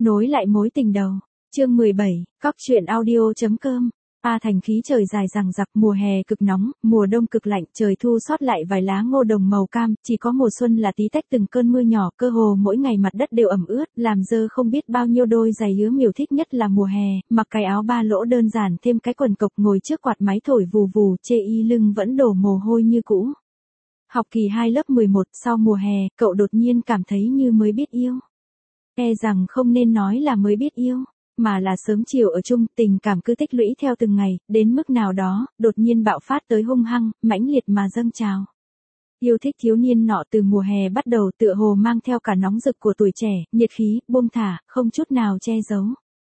Nối lại mối tình đầu. Chương 17, Cóc truyện audio.com. A Thành khí trời dài dằng dặc, mùa hè cực nóng, mùa đông cực lạnh, trời thu sót lại vài lá ngô đồng màu cam, chỉ có mùa xuân là tí tách từng cơn mưa nhỏ, cơ hồ mỗi ngày mặt đất đều ẩm ướt, làm dơ không biết bao nhiêu đôi giày Hứa Miểu thích nhất là mùa hè, mặc cái áo ba lỗ đơn giản thêm cái quần cộc ngồi trước quạt máy thổi vù vù, chê y lưng vẫn đổ mồ hôi như cũ. Học kỳ 2 lớp 11, sau mùa hè, cậu đột nhiên cảm thấy như mới biết yêu. E rằng không nên nói là mới biết yêu, mà là sớm chiều ở chung, tình cảm cứ tích lũy theo từng ngày, đến mức nào đó, đột nhiên bạo phát tới hung hăng, mãnh liệt mà dâng trào. Yêu thích thiếu niên nọ từ mùa hè bắt đầu tựa hồ mang theo cả nóng rực của tuổi trẻ, nhiệt khí, buông thả, không chút nào che giấu.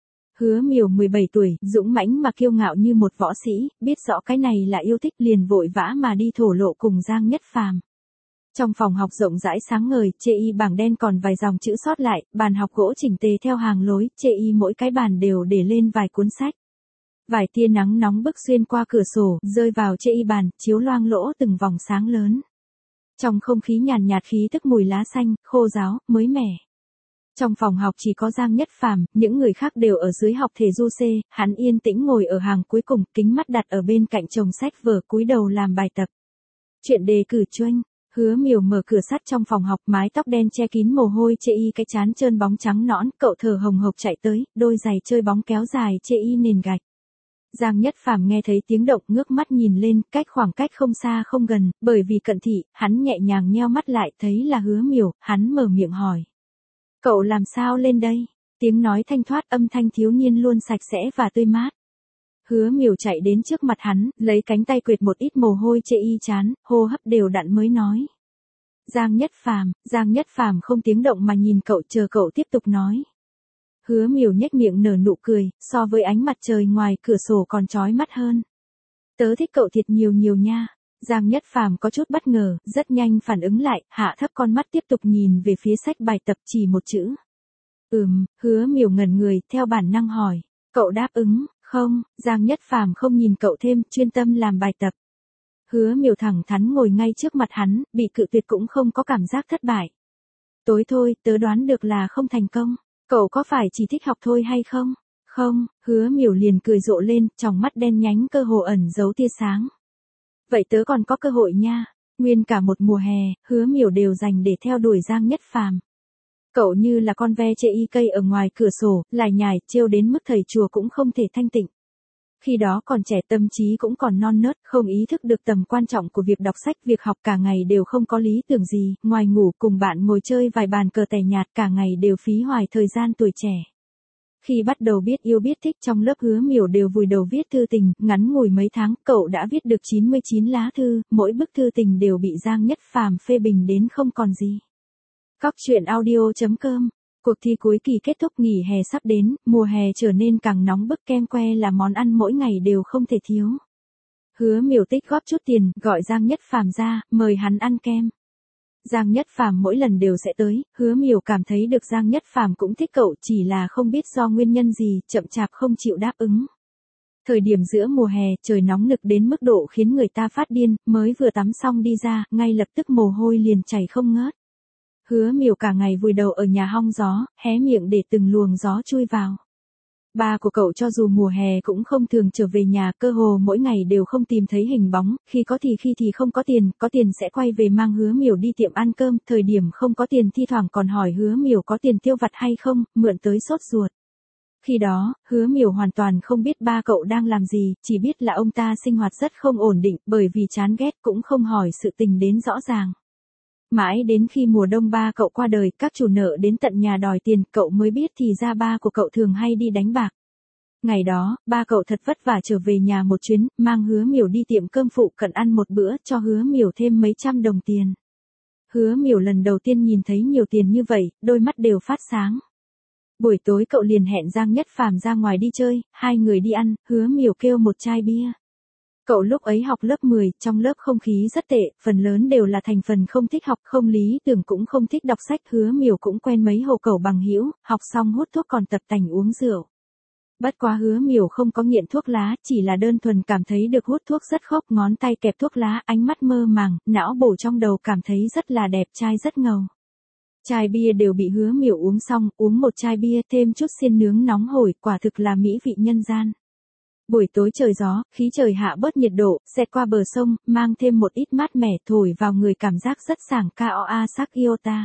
Hứa Miểu 17 tuổi, dũng mãnh mà kiêu ngạo như một võ sĩ, biết rõ cái này là yêu thích liền vội vã mà đi thổ lộ cùng Giang Nhất Phàm. Trong phòng học rộng rãi sáng ngời, chê y bảng đen còn vài dòng chữ sót lại, bàn học gỗ chỉnh tề theo hàng lối, chê y mỗi cái bàn đều để lên vài cuốn sách. Vài tia nắng nóng bức xuyên qua cửa sổ, rơi vào chê y bàn, chiếu loang lỗ từng vòng sáng lớn. Trong không khí nhàn nhạt khí tức mùi lá xanh, khô ráo, mới mẻ. Trong phòng học chỉ có Giang Nhất Phàm, những người khác đều ở dưới học thể du C, hắn yên tĩnh ngồi ở hàng cuối cùng, kính mắt đặt ở bên cạnh chồng sách vở, cúi đầu làm bài tập. Chuyện đề cử choanh. Hứa Miểu mở cửa sắt trong phòng học, mái tóc đen che kín mồ hôi, chê y cái trán trơn bóng trắng nõn, cậu thở hồng hộc chạy tới, đôi giày chơi bóng kéo dài chê y nền gạch. Giang Nhất Phàm nghe thấy tiếng động ngước mắt nhìn lên, khoảng cách không xa không gần, bởi vì cận thị, hắn nhẹ nhàng nheo mắt lại, thấy là Hứa Miểu, hắn mở miệng hỏi. Cậu làm sao lên đây? Tiếng nói thanh thoát, âm thanh thiếu niên luôn sạch sẽ và tươi mát. Hứa Miểu chạy đến trước mặt hắn, lấy cánh tay quệt một ít mồ hôi chê y trán, hô hấp đều đặn mới nói. Giang Nhất Phàm không tiếng động mà nhìn cậu, chờ cậu tiếp tục nói. Hứa Miểu nhếch miệng nở nụ cười, so với ánh mặt trời ngoài cửa sổ còn chói mắt hơn. Tớ thích cậu thiệt nhiều nhiều nha. Giang Nhất Phàm có chút bất ngờ, rất nhanh phản ứng lại, hạ thấp con mắt tiếp tục nhìn về phía sách bài tập, chỉ một chữ. Hứa Miểu ngẩn người, theo bản năng hỏi. Cậu đáp ứng. Không, Giang Nhất Phàm không nhìn cậu thêm, chuyên tâm làm bài tập. Hứa Miểu thẳng thắn ngồi ngay trước mặt hắn, bị cự tuyệt cũng không có cảm giác thất bại. Tối thôi, tớ đoán được là không thành công. Cậu có phải chỉ thích học thôi hay không? Không, Hứa Miểu liền cười rộ lên, tròng mắt đen nhánh cơ hồ ẩn giấu tia sáng. Vậy tớ còn có cơ hội nha. Nguyên cả một mùa hè, Hứa Miểu đều dành để theo đuổi Giang Nhất Phàm. Cậu như là con ve chê y cây ở ngoài cửa sổ, lải nhải, trêu đến mức thầy chùa cũng không thể thanh tịnh. Khi đó còn trẻ, tâm trí cũng còn non nớt, không ý thức được tầm quan trọng của việc đọc sách, việc học, cả ngày đều không có lý tưởng gì, ngoài ngủ cùng bạn ngồi chơi vài bàn cờ tẻ nhạt, cả ngày đều phí hoài thời gian tuổi trẻ. Khi bắt đầu biết yêu biết thích, trong lớp Hứa Miểu đều vùi đầu viết thư tình, ngắn ngủi mấy tháng, cậu đã viết được 99 lá thư, mỗi bức thư tình đều bị Giang Nhất Phàm phê bình đến không còn gì. Cóc truyện audio.com. Cuộc thi cuối kỳ kết thúc, nghỉ hè sắp đến, mùa hè trở nên càng nóng bức, kem que là món ăn mỗi ngày đều không thể thiếu. Hứa Miểu tích góp chút tiền, gọi Giang Nhất Phàm ra, mời hắn ăn kem. Giang Nhất Phàm mỗi lần đều sẽ tới, Hứa Miểu cảm thấy được Giang Nhất Phàm cũng thích cậu, chỉ là không biết do nguyên nhân gì, chậm chạp không chịu đáp ứng. Thời điểm giữa mùa hè, trời nóng nực đến mức độ khiến người ta phát điên, mới vừa tắm xong đi ra, ngay lập tức mồ hôi liền chảy không ngớt. Hứa Miểu cả ngày vùi đầu ở nhà hong gió, hé miệng để từng luồng gió chui vào. Ba của cậu cho dù mùa hè cũng không thường trở về nhà, cơ hồ mỗi ngày đều không tìm thấy hình bóng, khi thì không có tiền sẽ quay về mang Hứa Miểu đi tiệm ăn cơm, thời điểm không có tiền thi thoảng còn hỏi Hứa Miểu có tiền tiêu vặt hay không, mượn tới sốt ruột. Khi đó, Hứa Miểu hoàn toàn không biết ba cậu đang làm gì, chỉ biết là ông ta sinh hoạt rất không ổn định, bởi vì chán ghét cũng không hỏi sự tình đến rõ ràng. Mãi đến khi mùa đông ba cậu qua đời, các chủ nợ đến tận nhà đòi tiền, cậu mới biết thì ra ba của cậu thường hay đi đánh bạc. Ngày đó, ba cậu thật vất vả trở về nhà một chuyến, mang Hứa Miểu đi tiệm cơm phụ cận ăn một bữa, cho Hứa Miểu thêm mấy trăm đồng tiền. Hứa Miểu lần đầu tiên nhìn thấy nhiều tiền như vậy, đôi mắt đều phát sáng. Buổi tối cậu liền hẹn Giang Nhất Phàm ra ngoài đi chơi, hai người đi ăn, Hứa Miểu kêu một chai bia. Cậu lúc ấy học lớp 10, trong lớp không khí rất tệ, phần lớn đều là thành phần không thích học, không lý tưởng cũng không thích đọc sách. Hứa Miểu cũng quen mấy hồ cẩu bằng hữu, học xong hút thuốc còn tập tành uống rượu. Bất quá Hứa Miểu không có nghiện thuốc lá, chỉ là đơn thuần cảm thấy được hút thuốc rất khốc, ngón tay kẹp thuốc lá, ánh mắt mơ màng, não bổ trong đầu cảm thấy rất là đẹp trai rất ngầu. Chai bia đều bị Hứa Miểu uống xong, uống một chai bia thêm chút xiên nướng nóng hổi, quả thực là mỹ vị nhân gian. Buổi tối trời gió, khí trời hạ bớt nhiệt độ, xẹt qua bờ sông, mang thêm một ít mát mẻ thổi vào người cảm giác rất sảng Koa Sakiota.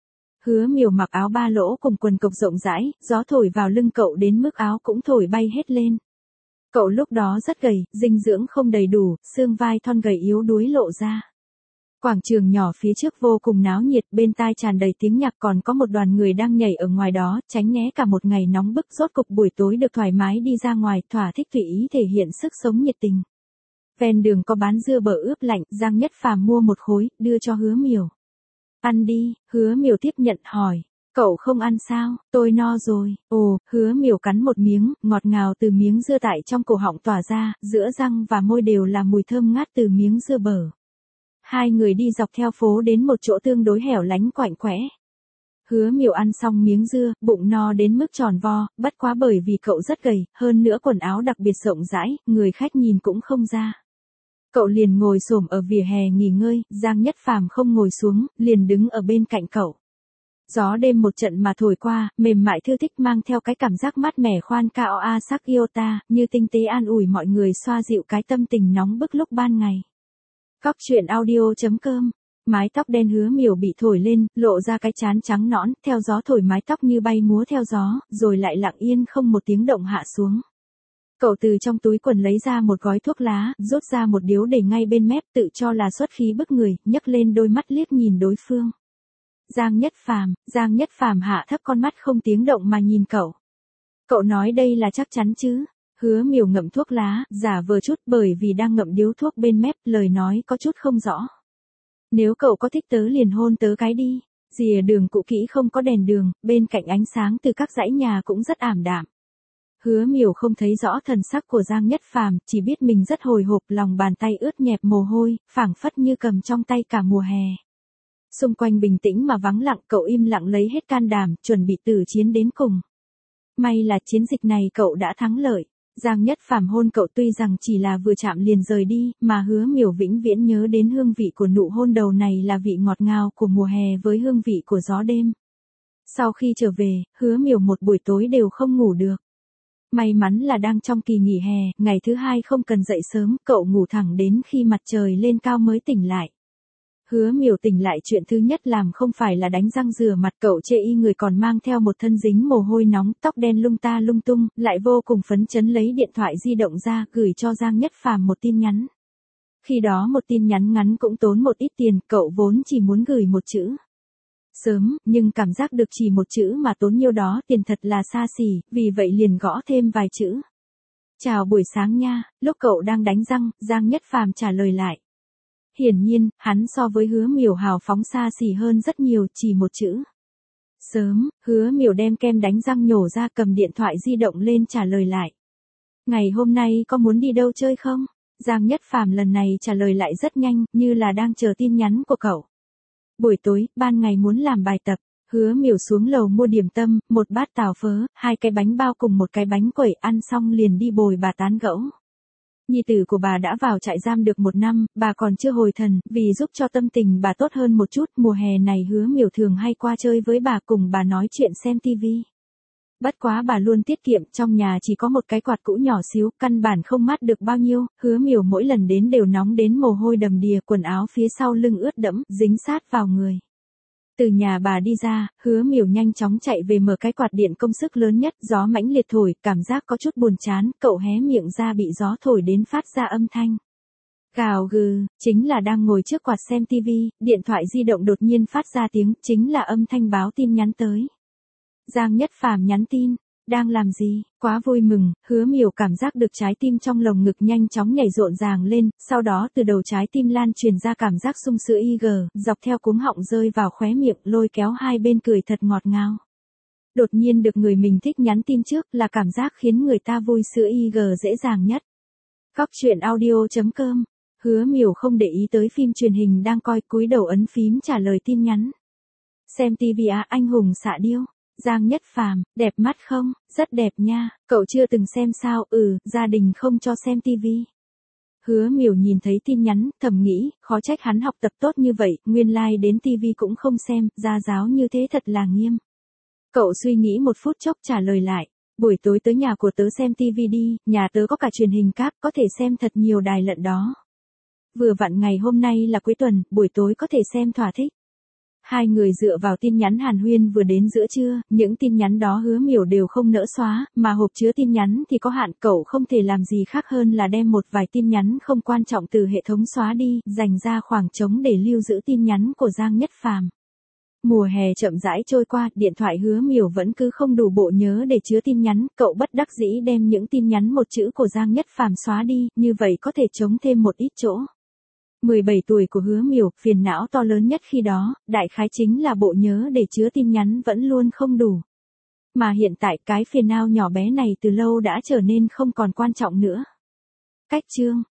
Hứa Miểu mặc áo ba lỗ cùng quần cộc rộng rãi, gió thổi vào lưng cậu đến mức áo cũng thổi bay hết lên. Cậu lúc đó rất gầy, dinh dưỡng không đầy đủ, xương vai thon gầy yếu đuối lộ ra. Quảng trường nhỏ phía trước vô cùng náo nhiệt, bên tai tràn đầy tiếng nhạc, còn có một đoàn người đang nhảy ở ngoài đó, tránh né cả một ngày nóng bức, rốt cục buổi tối được thoải mái đi ra ngoài, thỏa thích tùy ý thể hiện sức sống nhiệt tình. Ven đường có bán dưa bở ướp lạnh, Giang Nhất Phàm mua một khối, đưa cho Hứa Miểu. Ăn đi, Hứa Miểu tiếp nhận hỏi. Cậu không ăn sao, tôi no rồi. Ồ, Hứa Miểu cắn một miếng, ngọt ngào từ miếng dưa tại trong cổ họng tỏa ra, giữa răng và môi đều là mùi thơm ngát từ miếng dưa bở. Hai người đi dọc theo phố đến một chỗ tương đối hẻo lánh quạnh quẽ. Hứa Miểu ăn xong miếng dưa, bụng no đến mức tròn vo, bất quá bởi vì cậu rất gầy, hơn nữa quần áo đặc biệt rộng rãi, người khách nhìn cũng không ra. Cậu liền ngồi xổm ở vỉa hè nghỉ ngơi, Giang Nhất Phàm không ngồi xuống, liền đứng ở bên cạnh cậu. Gió đêm một trận mà thổi qua, mềm mại thư thích mang theo cái cảm giác mát mẻ khoan Koa Sakiota, như tinh tế an ủi mọi người xoa dịu cái tâm tình nóng bức lúc ban ngày. Cóc truyện audio.com. Mái tóc đen Hứa Miểu bị thổi lên, lộ ra cái trán trắng nõn, theo gió thổi mái tóc như bay múa theo gió, rồi lại lặng yên không một tiếng động hạ xuống. Cậu từ trong túi quần lấy ra một gói thuốc lá, rút ra một điếu để ngay bên mép, tự cho là xuất khí bức người, nhấc lên đôi mắt liếc nhìn đối phương. Giang Nhất Phàm hạ thấp con mắt không tiếng động mà nhìn cậu. Cậu nói đây là chắc chắn chứ? Hứa Miểu ngậm thuốc lá, giả vờ chút bởi vì đang ngậm điếu thuốc bên mép, lời nói có chút không rõ. Nếu cậu có thích tớ liền hôn tớ cái đi. Rìa đường cũ kỹ không có đèn đường, bên cạnh ánh sáng từ các dãy nhà cũng rất ảm đạm. Hứa Miểu không thấy rõ thần sắc của Giang Nhất Phàm, chỉ biết mình rất hồi hộp, lòng bàn tay ướt nhẹp mồ hôi, phảng phất như cầm trong tay cả mùa hè. Xung quanh bình tĩnh mà vắng lặng, cậu im lặng lấy hết can đảm, chuẩn bị tử chiến đến cùng. May là chiến dịch này cậu đã thắng lợi. Giang Nhất Phàm hôn cậu tuy rằng chỉ là vừa chạm liền rời đi, mà Hứa Miểu vĩnh viễn nhớ đến hương vị của nụ hôn đầu này là vị ngọt ngào của mùa hè với hương vị của gió đêm. Sau khi trở về, Hứa Miểu một buổi tối đều không ngủ được. May mắn là đang trong kỳ nghỉ hè, ngày thứ hai không cần dậy sớm, cậu ngủ thẳng đến khi mặt trời lên cao mới tỉnh lại. Hứa Miểu tỉnh lại chuyện thứ nhất làm không phải là đánh răng rửa mặt, cậu chê y người còn mang theo một thân dính mồ hôi nóng, tóc đen lung ta lung tung, lại vô cùng phấn chấn lấy điện thoại di động ra, gửi cho Giang Nhất Phàm một tin nhắn. Khi đó một tin nhắn ngắn cũng tốn một ít tiền, cậu vốn chỉ muốn gửi một chữ. Sớm, nhưng cảm giác được chỉ một chữ mà tốn nhiêu đó tiền thật là xa xỉ, vì vậy liền gõ thêm vài chữ. Chào buổi sáng nha, lúc cậu đang đánh răng, Giang Nhất Phàm trả lời lại. Hiển nhiên, hắn so với Hứa Miểu hào phóng xa xỉ hơn rất nhiều, chỉ một chữ. Sớm, Hứa Miểu đem kem đánh răng nhổ ra, cầm điện thoại di động lên trả lời lại. Ngày hôm nay có muốn đi đâu chơi không? Giang Nhất Phàm lần này trả lời lại rất nhanh, như là đang chờ tin nhắn của cậu. Buổi tối, ban ngày muốn làm bài tập. Hứa Miểu xuống lầu mua điểm tâm, một bát tàu phớ, 2 cái bánh bao cùng một cái bánh quẩy, ăn xong liền đi bồi bà tán gẫu. Nhi tử của bà đã vào trại giam được 1 năm, bà còn chưa hồi thần, vì giúp cho tâm tình bà tốt hơn một chút, mùa hè này Hứa Miểu thường hay qua chơi với bà, cùng bà nói chuyện xem tivi. Bất quá bà luôn tiết kiệm, trong nhà chỉ có một cái quạt cũ nhỏ xíu, căn bản không mát được bao nhiêu, Hứa Miểu mỗi lần đến đều nóng đến mồ hôi đầm đìa, quần áo phía sau lưng ướt đẫm, dính sát vào người. Từ nhà bà đi ra, Hứa Miểu nhanh chóng chạy về mở cái quạt điện công sức lớn nhất, gió mãnh liệt thổi, cảm giác có chút buồn chán, cậu hé miệng ra bị gió thổi đến phát ra âm thanh. Gào gừ, chính là đang ngồi trước quạt xem tivi, điện thoại di động đột nhiên phát ra tiếng, chính là âm thanh báo tin nhắn tới. Giang Nhất Phàm nhắn tin, đang làm gì, quá vui mừng, Hứa Miểu cảm giác được trái tim trong lồng ngực nhanh chóng nhảy rộn ràng lên, sau đó từ đầu trái tim lan truyền ra cảm giác sung sữa IG, dọc theo cuống họng rơi vào khóe miệng, lôi kéo hai bên cười thật ngọt ngào. Đột nhiên được người mình thích nhắn tin trước là cảm giác khiến người ta vui sữa IG dễ dàng nhất. Cóc truyện audio.com. Hứa Miểu không để ý tới phim truyền hình đang coi, cúi đầu ấn phím trả lời tin nhắn. Xem tivi á, anh hùng xạ điêu. Giang Nhất Phàm, đẹp mắt không? Rất đẹp nha, cậu chưa từng xem sao? Gia đình không cho xem tivi. Hứa Miểu nhìn thấy tin nhắn, thầm nghĩ, khó trách hắn học tập tốt như vậy, nguyên lai đến tivi cũng không xem, gia giáo như thế thật là nghiêm. Cậu suy nghĩ một phút chốc trả lời lại, buổi tối tới nhà của tớ xem tivi đi, nhà tớ có cả truyền hình cáp, có thể xem thật nhiều đài lận đó. Vừa vặn ngày hôm nay là cuối tuần, buổi tối có thể xem thỏa thích. Hai người dựa vào tin nhắn hàn huyên vừa đến giữa trưa, những tin nhắn đó Hứa Miểu đều không nỡ xóa, mà hộp chứa tin nhắn thì có hạn, cậu không thể làm gì khác hơn là đem một vài tin nhắn không quan trọng từ hệ thống xóa đi, dành ra khoảng trống để lưu giữ tin nhắn của Giang Nhất Phàm. Mùa hè chậm rãi trôi qua, điện thoại Hứa Miểu vẫn cứ không đủ bộ nhớ để chứa tin nhắn, cậu bất đắc dĩ đem những tin nhắn một chữ của Giang Nhất Phàm xóa đi, như vậy có thể trống thêm một ít chỗ. 17 tuổi của Hứa Miểu, phiền não to lớn nhất khi đó, đại khái chính là bộ nhớ để chứa tin nhắn vẫn luôn không đủ. Mà hiện tại cái phiền não nhỏ bé này từ lâu đã trở nên không còn quan trọng nữa. Cách chương